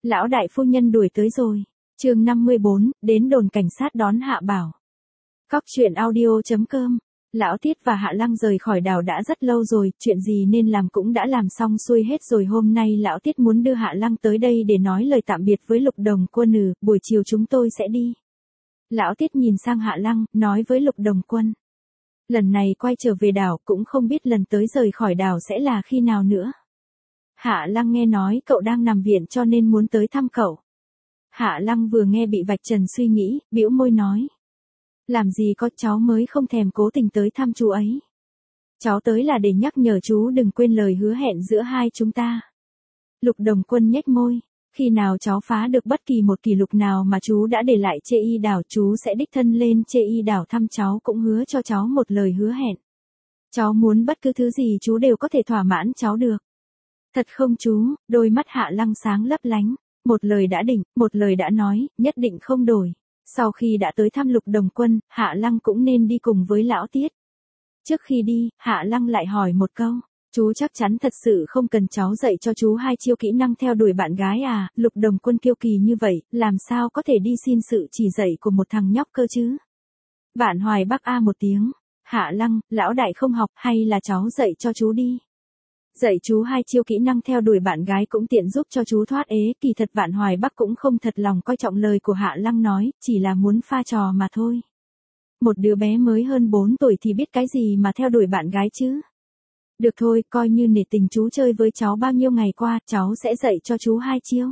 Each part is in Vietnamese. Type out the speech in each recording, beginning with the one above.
Lão đại phu nhân đuổi tới rồi. Chương 54, đến đồn cảnh sát đón Hạ Bảo. Cóc truyện audio.com. Lão Tiết và Hạ Lăng rời khỏi đảo đã rất lâu rồi, chuyện gì nên làm cũng đã làm xong xuôi hết rồi. Hôm nay Lão Tiết muốn đưa Hạ Lăng tới đây để nói lời tạm biệt với Lục Đồng Quân. Buổi chiều chúng tôi sẽ đi. Lão Tiết nhìn sang Hạ Lăng, nói với Lục Đồng Quân. Lần này quay trở về đảo cũng không biết lần tới rời khỏi đảo sẽ là khi nào nữa. Hạ Lăng nghe nói cậu đang nằm viện cho nên muốn tới thăm cậu. Hạ Lăng vừa nghe bị vạch trần suy nghĩ, bĩu môi nói. Làm gì có, cháu mới không thèm cố tình tới thăm chú ấy. Cháu tới là để nhắc nhở chú đừng quên lời hứa hẹn giữa hai chúng ta. Lục Đồng Quân nhếch môi. Khi nào cháu phá được bất kỳ một kỷ lục nào mà chú đã để lại Chê Y đảo, chú sẽ đích thân lên Chê Y đảo thăm cháu, cũng hứa cho cháu một lời hứa hẹn. Cháu muốn bất cứ thứ gì chú đều có thể thỏa mãn cháu được. Thật không chú? Đôi mắt Hạ Lăng sáng lấp lánh. Một lời đã định, một lời đã nói, nhất định không đổi. Sau khi đã tới thăm Lục Đồng Quân, Hạ Lăng cũng nên đi cùng với Lão Tiết. Trước khi đi, Hạ Lăng lại hỏi một câu. Chú chắc chắn thật sự không cần cháu dạy cho chú hai chiêu kỹ năng theo đuổi bạn gái à? Lục Đồng Quân kiêu kỳ như vậy, làm sao có thể đi xin sự chỉ dạy của một thằng nhóc cơ chứ? Vạn Hoài Bắc a một tiếng. Hạ Lăng, lão đại không học, hay là cháu dạy cho chú đi? Dạy chú hai chiêu kỹ năng theo đuổi bạn gái cũng tiện giúp cho chú thoát ế. Kỳ thật Vạn Hoài Bắc cũng không thật lòng coi trọng lời của Hạ Lăng nói, chỉ là muốn pha trò mà thôi. Một đứa bé mới hơn 4 tuổi thì biết cái gì mà theo đuổi bạn gái chứ? Được thôi, coi như nể tình chú chơi với cháu bao nhiêu ngày qua, cháu sẽ dạy cho chú hai chiêu.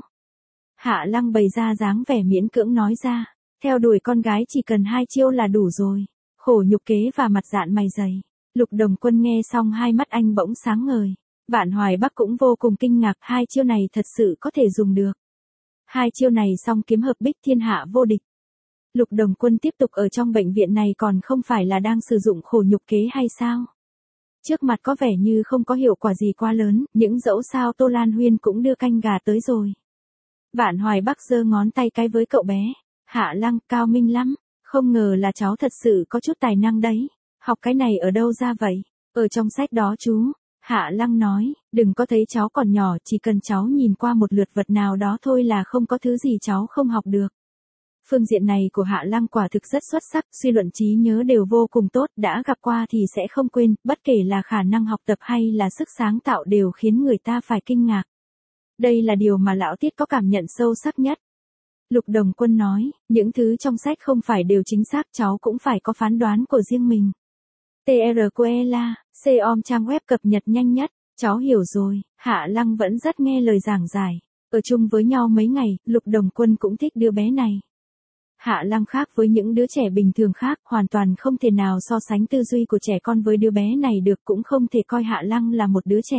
Hạ Lăng bày ra dáng vẻ miễn cưỡng nói ra, theo đuổi con gái chỉ cần hai chiêu là đủ rồi. Khổ nhục kế và mặt dạn mày dày. Lục Đồng Quân nghe xong hai mắt anh bỗng sáng ngời. Vạn Hoài Bắc cũng vô cùng kinh ngạc, hai chiêu này thật sự có thể dùng được. Hai chiêu này song kiếm hợp bích thiên hạ vô địch. Lục Đồng Quân tiếp tục ở trong bệnh viện này còn không phải là đang sử dụng khổ nhục kế hay sao? Trước mặt có vẻ như không có hiệu quả gì quá lớn, những dẫu sao Tô Lan Huyên cũng đưa canh gà tới rồi. Vạn Hoài Bắc giơ ngón tay cái với cậu bé. Hạ Lăng, cao minh lắm, không ngờ là cháu thật sự có chút tài năng đấy. Học cái này ở đâu ra vậy? Ở trong sách đó chú. Hạ Lăng nói, đừng có thấy cháu còn nhỏ, chỉ cần cháu nhìn qua một lượt vật nào đó thôi là không có thứ gì cháu không học được. Phương diện này của Hạ Lăng quả thực rất xuất sắc, suy luận trí nhớ đều vô cùng tốt, đã gặp qua thì sẽ không quên, bất kể là khả năng học tập hay là sức sáng tạo đều khiến người ta phải kinh ngạc. Đây là điều mà Lão Tiết có cảm nhận sâu sắc nhất. Lục Đồng Quân nói, những thứ trong sách không phải đều chính xác, cháu cũng phải có phán đoán của riêng mình. TRQELA, COM trang web cập nhật nhanh nhất, cháu hiểu rồi. Hạ Lăng vẫn rất nghe lời giảng giải. Ở chung với nhau mấy ngày, Lục Đồng Quân cũng thích đứa bé này. Hạ Lăng khác với những đứa trẻ bình thường khác, hoàn toàn không thể nào so sánh tư duy của trẻ con với đứa bé này được, cũng không thể coi Hạ Lăng là một đứa trẻ.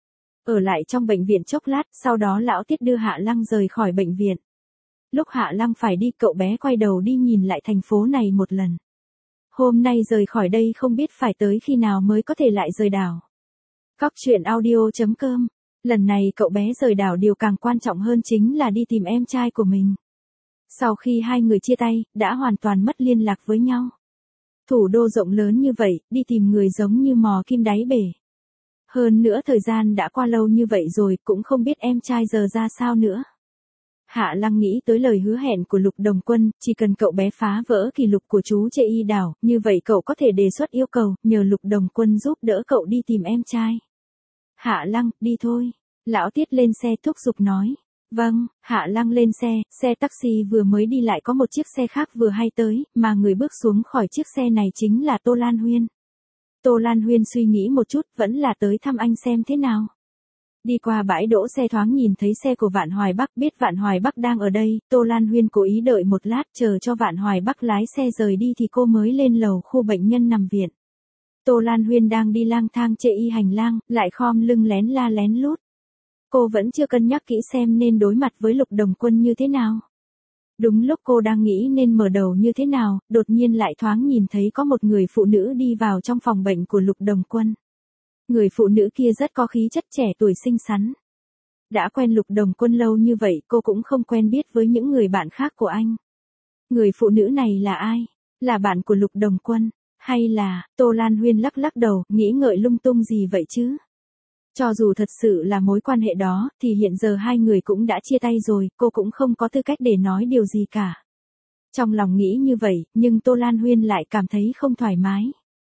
Ở lại trong bệnh viện chốc lát, sau đó Lão Tiết đưa Hạ Lăng rời khỏi bệnh viện. Lúc Hạ Lăng phải đi, cậu bé quay đầu đi nhìn lại thành phố này một lần. Hôm nay rời khỏi đây không biết phải tới khi nào mới có thể lại rời đảo. Cóc truyện audio.com. Lần này cậu bé rời đảo, điều càng quan trọng hơn chính là đi tìm em trai của mình. Sau khi hai người chia tay, đã hoàn toàn mất liên lạc với nhau. Thủ đô rộng lớn như vậy, đi tìm người giống như mò kim đáy bể. Hơn nữa thời gian đã qua lâu như vậy rồi, cũng không biết em trai giờ ra sao nữa. Hạ Lăng nghĩ tới lời hứa hẹn của Lục Đồng Quân, chỉ cần cậu bé phá vỡ kỷ lục của chú Chê Y đảo, như vậy cậu có thể đề xuất yêu cầu, nhờ Lục Đồng Quân giúp đỡ cậu đi tìm em trai. Hạ Lăng, đi thôi. Lão Tiết lên xe thúc giục nói. Vâng, Hạ Lăng lên xe taxi vừa mới đi lại có một chiếc xe khác vừa hay tới, mà người bước xuống khỏi chiếc xe này chính là Tô Lan Huyên. Tô Lan Huyên suy nghĩ một chút, vẫn là tới thăm anh xem thế nào. Đi qua bãi đỗ xe thoáng nhìn thấy xe của Vạn Hoài Bắc, biết Vạn Hoài Bắc đang ở đây, Tô Lan Huyên cố ý đợi một lát chờ cho Vạn Hoài Bắc lái xe rời đi thì cô mới lên lầu khu bệnh nhân nằm viện. Tô Lan Huyên đang đi lang thang Chê Y hành lang, lại khom lưng lén la lén lút. Cô vẫn chưa cân nhắc kỹ xem nên đối mặt với Lục Đồng Quân như thế nào. Đúng lúc cô đang nghĩ nên mở đầu như thế nào, đột nhiên lại thoáng nhìn thấy có một người phụ nữ đi vào trong phòng bệnh của Lục Đồng Quân. Người phụ nữ kia rất có khí chất trẻ tuổi xinh xắn. Đã quen Lục Đồng Quân lâu như vậy, cô cũng không quen biết với những người bạn khác của anh. Người phụ nữ này là ai? Là bạn của Lục Đồng Quân? Hay là, Tô Lan Huyên lắc lắc đầu, nghĩ ngợi lung tung gì vậy chứ? Cho dù thật sự là mối quan hệ đó, thì hiện giờ hai người cũng đã chia tay rồi, cô cũng không có tư cách để nói điều gì cả. Trong lòng nghĩ như vậy, nhưng Tô Lan Huyên lại cảm thấy không thoải mái.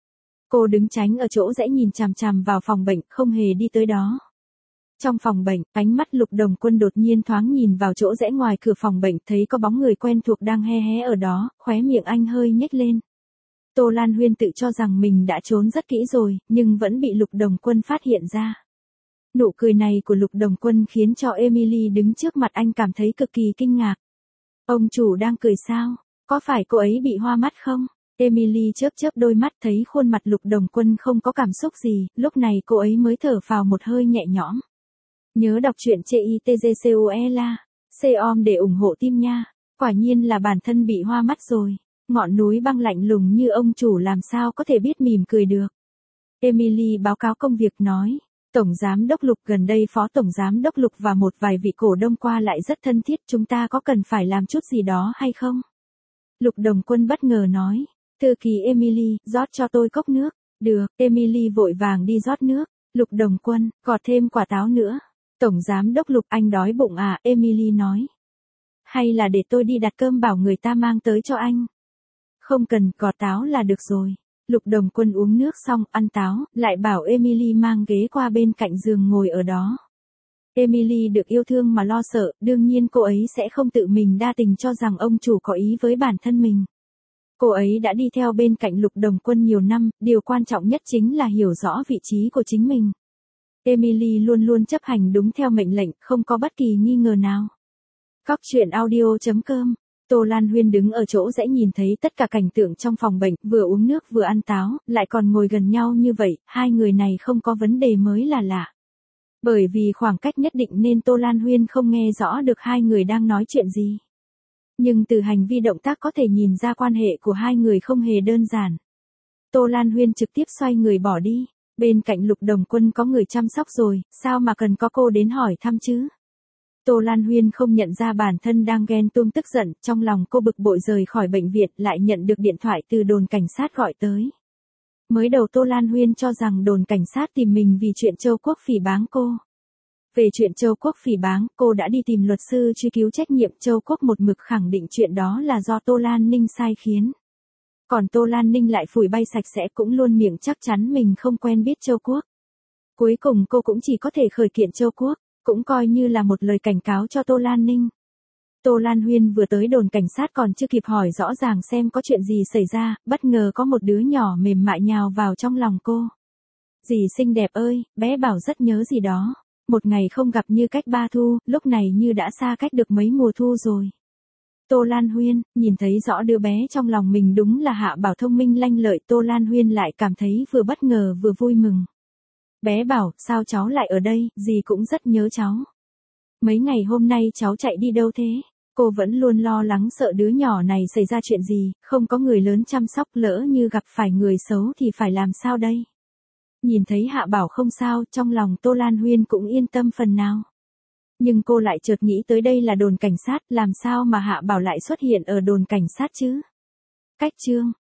Cô đứng tránh ở chỗ rẽ nhìn chằm chằm vào phòng bệnh, không hề đi tới đó. Trong phòng bệnh, ánh mắt Lục Đồng Quân đột nhiên thoáng nhìn vào chỗ rẽ ngoài cửa phòng bệnh, thấy có bóng người quen thuộc đang hé hé ở đó, khóe miệng anh hơi nhếch lên. Tô Lan Huyên tự cho rằng mình đã trốn rất kỹ rồi, nhưng vẫn bị Lục Đồng Quân phát hiện ra. Nụ cười này của Lục Đồng Quân khiến cho Emily đứng trước mặt anh cảm thấy cực kỳ kinh ngạc. Ông chủ đang cười sao? Có phải cô ấy bị hoa mắt không? Emily chớp chớp đôi mắt thấy khuôn mặt Lục Đồng Quân không có cảm xúc gì, lúc này cô ấy mới thở phào một hơi nhẹ nhõm. Nhớ đọc truyện CITGCOELA, COM để ủng hộ team nha. Quả nhiên là bản thân bị hoa mắt rồi. Ngọn núi băng lạnh lùng như ông chủ làm sao có thể biết mỉm cười được. Emily báo cáo công việc nói. Tổng giám đốc Lục, gần đây phó tổng giám đốc Lục và một vài vị cổ đông qua lại rất thân thiết, chúng ta có cần phải làm chút gì đó hay không? Lục Đồng Quân bất ngờ nói. Thư ký Emily, rót cho tôi cốc nước. Được, Emily vội vàng đi rót nước. Lục Đồng Quân, gọt thêm quả táo nữa. Tổng giám đốc Lục, anh đói bụng à? Emily nói. Hay là để tôi đi đặt cơm bảo người ta mang tới cho anh? Không cần, gọt táo là được rồi. Lục Đồng Quân uống nước xong, ăn táo, lại bảo Emily mang ghế qua bên cạnh giường ngồi ở đó. Emily được yêu thương mà lo sợ, đương nhiên cô ấy sẽ không tự mình đa tình cho rằng ông chủ có ý với bản thân mình. Cô ấy đã đi theo bên cạnh Lục Đồng Quân nhiều năm, điều quan trọng nhất chính là hiểu rõ vị trí của chính mình. Emily luôn luôn chấp hành đúng theo mệnh lệnh, không có bất kỳ nghi ngờ nào. Cóc truyện audio.com. Tô Lan Huyên đứng ở chỗ rẽ nhìn thấy tất cả cảnh tượng trong phòng bệnh, vừa uống nước vừa ăn táo, lại còn ngồi gần nhau như vậy, hai người này không có vấn đề mới là lạ. Bởi vì khoảng cách nhất định nên Tô Lan Huyên không nghe rõ được hai người đang nói chuyện gì. Nhưng từ hành vi động tác có thể nhìn ra quan hệ của hai người không hề đơn giản. Tô Lan Huyên trực tiếp xoay người bỏ đi. Bên cạnh Lục Đồng Quân có người chăm sóc rồi, sao mà cần có cô đến hỏi thăm chứ? Tô Lan Huyên không nhận ra bản thân đang ghen tuông tức giận, trong lòng cô bực bội rời khỏi bệnh viện lại nhận được điện thoại từ đồn cảnh sát gọi tới. Mới đầu Tô Lan Huyên cho rằng đồn cảnh sát tìm mình vì chuyện Châu Quốc phỉ báng cô. Về chuyện Châu Quốc phỉ báng, cô đã đi tìm luật sư truy cứu trách nhiệm. Châu Quốc một mực khẳng định chuyện đó là do Tô Lan Ninh sai khiến. Còn Tô Lan Ninh lại phủi bay sạch sẽ, cũng luôn miệng chắc chắn mình không quen biết Châu Quốc. Cuối cùng cô cũng chỉ có thể khởi kiện Châu Quốc, cũng coi như là một lời cảnh cáo cho Tô Lan Ninh. Tô Lan Huyên vừa tới đồn cảnh sát còn chưa kịp hỏi rõ ràng xem có chuyện gì xảy ra, bất ngờ có một đứa nhỏ mềm mại nhào vào trong lòng cô. Dì xinh đẹp ơi, bé Bảo rất nhớ gì đó. Một ngày không gặp như cách 3 thu, lúc này như đã xa cách được mấy mùa thu rồi. Tô Lan Huyên, nhìn thấy rõ đứa bé trong lòng mình đúng là Hạ Bảo thông minh lanh lợi, Tô Lan Huyên lại cảm thấy vừa bất ngờ vừa vui mừng. Bé Bảo, sao cháu lại ở đây, dì cũng rất nhớ cháu. Mấy ngày hôm nay cháu chạy đi đâu thế? Cô vẫn luôn lo lắng sợ đứa nhỏ này xảy ra chuyện gì, không có người lớn chăm sóc, lỡ như gặp phải người xấu thì phải làm sao đây? Nhìn thấy Hạ Bảo không sao, trong lòng Tô Lan Huyên cũng yên tâm phần nào. Nhưng cô lại chợt nghĩ tới đây là đồn cảnh sát, làm sao mà Hạ Bảo lại xuất hiện ở đồn cảnh sát chứ? Cách chương